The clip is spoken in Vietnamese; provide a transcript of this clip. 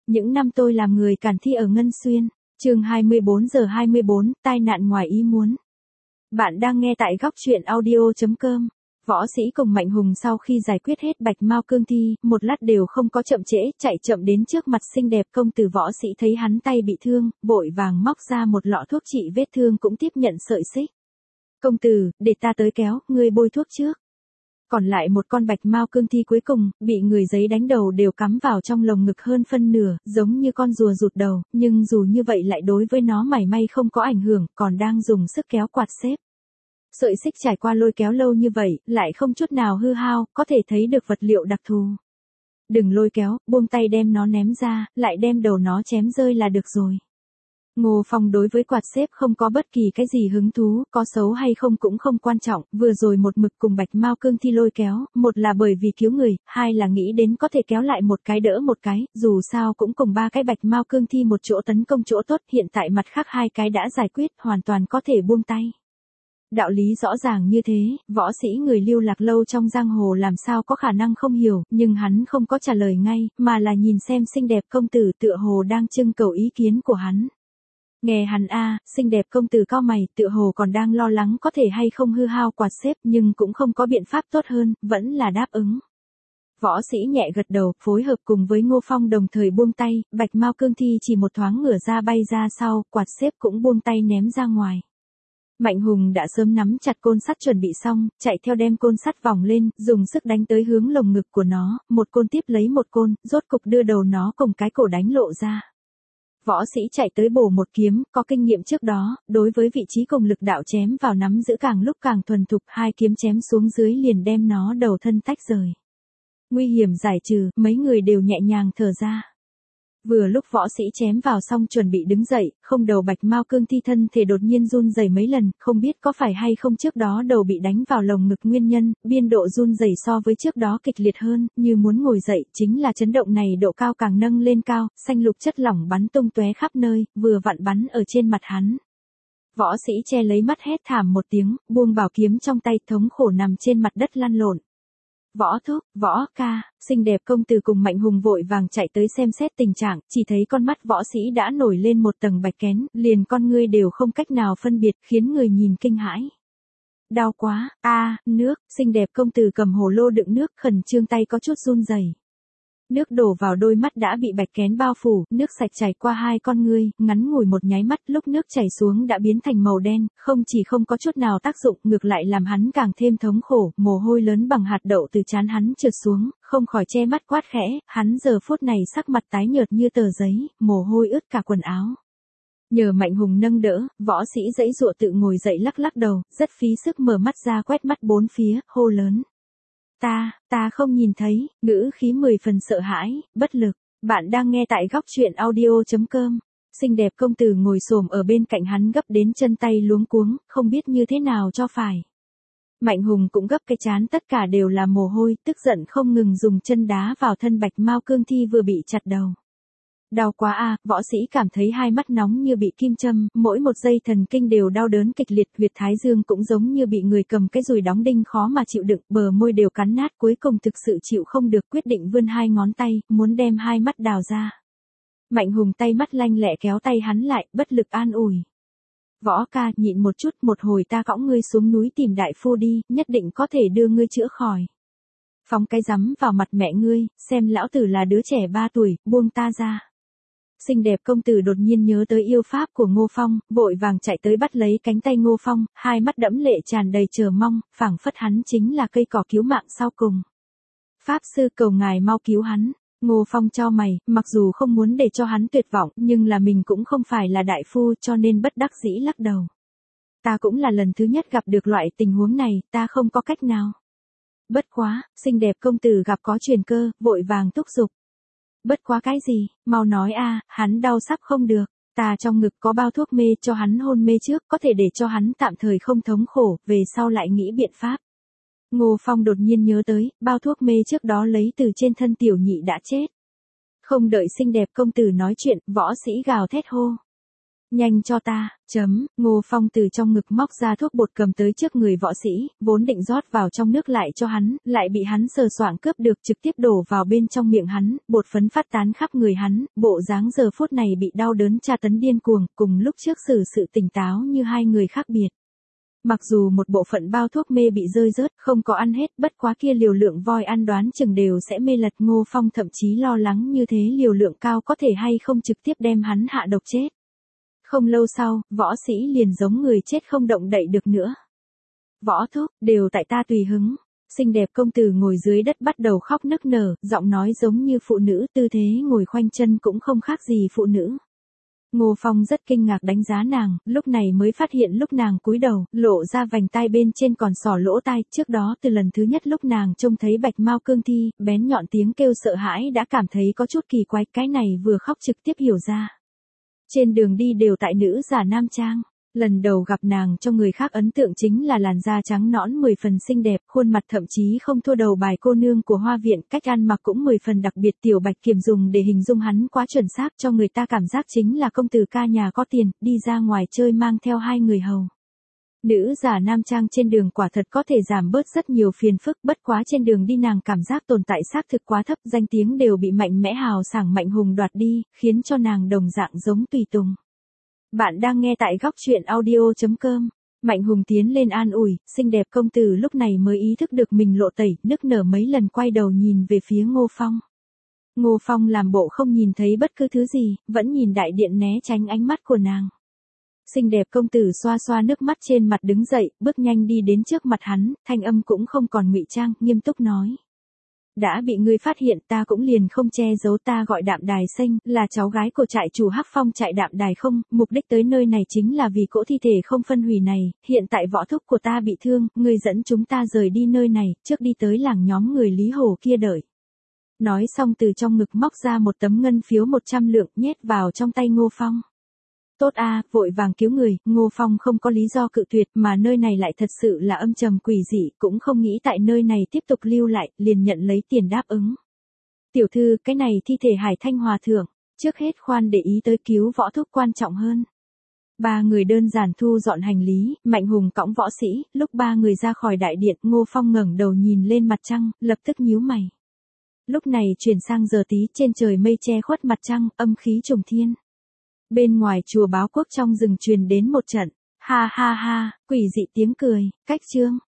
Những năm tôi làm người cản thi ở Ngân Xuyên, chương 24:24, tai nạn ngoài ý muốn. Bạn đang nghe tại góc truyện audio.com. Võ Sĩ cùng Mạnh Hùng sau khi giải quyết hết Bạch Mao cương thi, một lát đều không có chậm trễ, chạy chậm đến trước mặt xinh đẹp công tử. Võ Sĩ thấy hắn tay bị thương, vội vàng móc ra một lọ thuốc trị vết thương cũng tiếp nhận sợi xích. Công tử, để ta tới kéo, ngươi bôi thuốc trước. Còn lại một con Bạch Mao cương thi cuối cùng, bị người giấy đánh đầu đều cắm vào trong lồng ngực hơn phân nửa, giống như con rùa rụt đầu, nhưng dù như vậy lại đối với nó mảy may không có ảnh hưởng, còn đang dùng sức kéo quạt xếp. Sợi xích trải qua lôi kéo lâu như vậy, lại không chút nào hư hao, có thể thấy được vật liệu đặc thù. Đừng lôi kéo, buông tay đem nó ném ra, lại đem đầu nó chém rơi là được rồi. Ngô Phong đối với quạt xếp không có bất kỳ cái gì hứng thú, có xấu hay không cũng không quan trọng, vừa rồi một mực cùng Bạch Mao cương thi lôi kéo, một là bởi vì cứu người, hai là nghĩ đến có thể kéo lại một cái đỡ một cái, dù sao cũng cùng ba cái Bạch Mao cương thi một chỗ tấn công chỗ tốt, hiện tại mặt khác hai cái đã giải quyết, hoàn toàn có thể buông tay. Đạo lý rõ ràng như thế, Võ Sĩ người lưu lạc lâu trong giang hồ làm sao có khả năng không hiểu, nhưng hắn không có trả lời ngay, mà là nhìn xem xinh đẹp công tử tựa hồ đang trưng cầu ý kiến của hắn. Nghe hắn xinh đẹp công tử cau mày, tựa hồ còn đang lo lắng có thể hay không hư hao quạt xếp, nhưng cũng không có biện pháp tốt hơn, vẫn là đáp ứng. Võ Sĩ nhẹ gật đầu, phối hợp cùng với Ngô Phong đồng thời buông tay, Bạch Mao cương thi chỉ một thoáng ngửa ra bay ra sau, quạt xếp cũng buông tay ném ra ngoài. Mạnh Hùng đã sớm nắm chặt côn sắt chuẩn bị xong, chạy theo đem côn sắt vòng lên, dùng sức đánh tới hướng lồng ngực của nó, một côn tiếp lấy một côn, rốt cục đưa đầu nó cùng cái cổ đánh lộ ra. Võ Sĩ chạy tới bổ một kiếm, có kinh nghiệm trước đó, đối với vị trí cùng lực đạo chém vào nắm giữ càng lúc càng thuần thục, hai kiếm chém xuống dưới liền đem nó đầu thân tách rời. Nguy hiểm giải trừ, mấy người đều nhẹ nhàng thở ra. Vừa lúc Võ Sĩ chém vào xong chuẩn bị đứng dậy, không đầu Bạch Mao cương thi thân thể đột nhiên run rẩy mấy lần, không biết có phải hay không trước đó đầu bị đánh vào lồng ngực nguyên nhân, biên độ run rẩy so với trước đó kịch liệt hơn, như muốn ngồi dậy, chính là chấn động này độ cao càng nâng lên cao, xanh lục chất lỏng bắn tung tóe khắp nơi, vừa vặn bắn ở trên mặt hắn. Võ Sĩ che lấy mắt hét thảm một tiếng, buông bảo kiếm trong tay, thống khổ nằm trên mặt đất lăn lộn. Võ thúc, Võ ca, xinh đẹp công tử cùng Mạnh Hùng vội vàng chạy tới xem xét tình trạng, chỉ thấy con mắt Võ Sĩ đã nổi lên một tầng bạch kén, liền con ngươi đều không cách nào phân biệt, khiến người nhìn kinh hãi. Đau quá, nước, xinh đẹp công tử cầm hồ lô đựng nước, khẩn trương tay có chút run rẩy. Nước đổ vào đôi mắt đã bị bạch kén bao phủ, nước sạch chảy qua hai con ngươi, ngắn ngủi một nháy mắt, lúc nước chảy xuống đã biến thành màu đen, không chỉ không có chút nào tác dụng, ngược lại làm hắn càng thêm thống khổ, mồ hôi lớn bằng hạt đậu từ trán hắn trượt xuống, không khỏi che mắt quát khẽ, hắn giờ phút này sắc mặt tái nhợt như tờ giấy, mồ hôi ướt cả quần áo. Nhờ Mạnh Hùng nâng đỡ, Võ Sĩ giãy giụa tự ngồi dậy lắc lắc đầu, rất phí sức mở mắt ra quét mắt bốn phía, hô lớn. Ta không nhìn thấy, ngữ khí 10 phần sợ hãi, bất lực. Bạn đang nghe tại góc truyện audio.com. Xinh đẹp công tử ngồi xổm ở bên cạnh hắn gấp đến chân tay luống cuống, không biết như thế nào cho phải. Mạnh Hùng cũng gấp cái trán, tất cả đều là mồ hôi, tức giận không ngừng dùng chân đá vào thân Bạch Mao cương thi vừa bị chặt đầu. Đau quá Võ Sĩ cảm thấy hai mắt nóng như bị kim châm, mỗi một giây thần kinh đều đau đớn kịch liệt, huyệt thái dương cũng giống như bị người cầm cái dùi đóng đinh khó mà chịu đựng, bờ môi đều cắn nát, cuối cùng thực sự chịu không được, quyết định vươn hai ngón tay, muốn đem hai mắt đào ra. Mạnh Hùng tay mắt lanh lẹ kéo tay hắn lại, bất lực an ủi. Võ ca, nhịn một chút, một hồi ta cõng ngươi xuống núi tìm đại phu đi, nhất định có thể đưa ngươi chữa khỏi. Phóng cái rắm vào mặt mẹ ngươi, xem lão tử là đứa trẻ 3 tuổi, buông ta ra. Xinh đẹp công tử đột nhiên nhớ tới yêu pháp của Ngô Phong, vội vàng chạy tới bắt lấy cánh tay Ngô Phong, hai mắt đẫm lệ tràn đầy chờ mong, phảng phất hắn chính là cây cỏ cứu mạng sau cùng. Pháp sư cầu ngài mau cứu hắn. Ngô Phong chau mày, mặc dù không muốn để cho hắn tuyệt vọng, nhưng là mình cũng không phải là đại phu cho nên bất đắc dĩ lắc đầu. Ta cũng là lần thứ nhất gặp được loại tình huống này, ta không có cách nào. Bất quá, xinh đẹp công tử gặp có truyền cơ, vội vàng thúc giục. Bất quá cái gì, mau nói hắn đau sắp không được, ta trong ngực có bao thuốc mê cho hắn hôn mê trước, có thể để cho hắn tạm thời không thống khổ, về sau lại nghĩ biện pháp. Ngô Phong đột nhiên nhớ tới, bao thuốc mê trước đó lấy từ trên thân tiểu nhị đã chết. Không đợi xinh đẹp công tử nói chuyện, Võ Sĩ gào thét hô. Nhanh cho ta, Ngô Phong từ trong ngực móc ra thuốc bột cầm tới trước người võ sĩ, vốn định rót vào trong nước lại cho hắn, lại bị hắn sờ soạng cướp được trực tiếp đổ vào bên trong miệng hắn, bột phấn phát tán khắp người hắn, bộ dáng giờ phút này bị đau đớn tra tấn điên cuồng, cùng lúc trước xử sự tỉnh táo như hai người khác biệt. Mặc dù một bộ phận bao thuốc mê bị rơi rớt, không có ăn hết, bất quá kia liều lượng voi ăn đoán chừng đều sẽ mê lật. Ngô Phong thậm chí lo lắng như thế liều lượng cao có thể hay không trực tiếp đem hắn hạ độc chết. Không lâu sau, võ sĩ liền giống người chết không động đậy được nữa. Võ thúc, đều tại ta tùy hứng. Xinh đẹp công tử ngồi dưới đất bắt đầu khóc nức nở, giọng nói giống như phụ nữ, tư thế ngồi khoanh chân cũng không khác gì phụ nữ. Ngô Phong rất kinh ngạc đánh giá nàng, lúc này mới phát hiện lúc nàng cúi đầu, lộ ra vành tai bên trên còn xỏ lỗ tai, trước đó từ lần thứ nhất lúc nàng trông thấy bạch mao cương thi, bén nhọn tiếng kêu sợ hãi đã cảm thấy có chút kỳ quái, cái này vừa khóc trực tiếp hiểu ra. Trên đường đi đều tại nữ giả nam trang. Lần đầu gặp nàng cho người khác ấn tượng chính là làn da trắng nõn 10 phần xinh đẹp, khuôn mặt thậm chí không thua đầu bài cô nương của hoa viện, cách ăn mặc cũng 10 phần đặc biệt. Tiểu Bạch Kiểm dùng để hình dung hắn quá chuẩn xác, cho người ta cảm giác chính là công tử ca nhà có tiền, đi ra ngoài chơi mang theo hai người hầu. Nữ giả nam trang trên đường quả thật có thể giảm bớt rất nhiều phiền phức, bất quá trên đường đi nàng cảm giác tồn tại xác thực quá thấp, danh tiếng đều bị mạnh mẽ hào sảng Mạnh Hùng đoạt đi, khiến cho nàng đồng dạng giống tùy tùng. Bạn đang nghe tại góc truyện audio.com. Mạnh Hùng tiến lên an ủi, xinh đẹp công tử lúc này mới ý thức được mình lộ tẩy, nức nở mấy lần quay đầu nhìn về phía Ngô Phong. Ngô Phong làm bộ không nhìn thấy bất cứ thứ gì, vẫn nhìn đại điện né tránh ánh mắt của nàng. Xinh đẹp công tử xoa xoa nước mắt trên mặt đứng dậy, bước nhanh đi đến trước mặt hắn, thanh âm cũng không còn ngụy trang, nghiêm túc nói. Đã bị ngươi phát hiện ta cũng liền không che giấu, ta gọi Đạm Đài Xanh, là cháu gái của trại chủ Hắc Phong trại Đạm Đài Không, mục đích tới nơi này chính là vì cỗ thi thể không phân hủy này, hiện tại võ thúc của ta bị thương, ngươi dẫn chúng ta rời đi nơi này, trước đi tới làng nhóm người Lý Hồ kia đợi. Nói xong từ trong ngực móc ra một tấm ngân phiếu 100 lượng nhét vào trong tay Ngô Phong. Tốt a, vội vàng cứu người, Ngô Phong không có lý do cự tuyệt, mà nơi này lại thật sự là âm trầm quỷ dị, cũng không nghĩ tại nơi này tiếp tục lưu lại, liền nhận lấy tiền đáp ứng. Tiểu thư, cái này thi thể Hải Thanh Hòa thượng, trước hết khoan để ý tới cứu võ thúc quan trọng hơn. Ba người đơn giản thu dọn hành lý, Mạnh Hùng cõng võ sĩ, lúc ba người ra khỏi đại điện, Ngô Phong ngẩng đầu nhìn lên mặt trăng, lập tức nhíu mày. Lúc này chuyển sang giờ tí, trên trời mây che khuất mặt trăng, âm khí trùng thiên. Bên ngoài chùa Báo Quốc trong rừng truyền đến một trận, ha ha ha, quỷ dị tiếng cười, cách chương.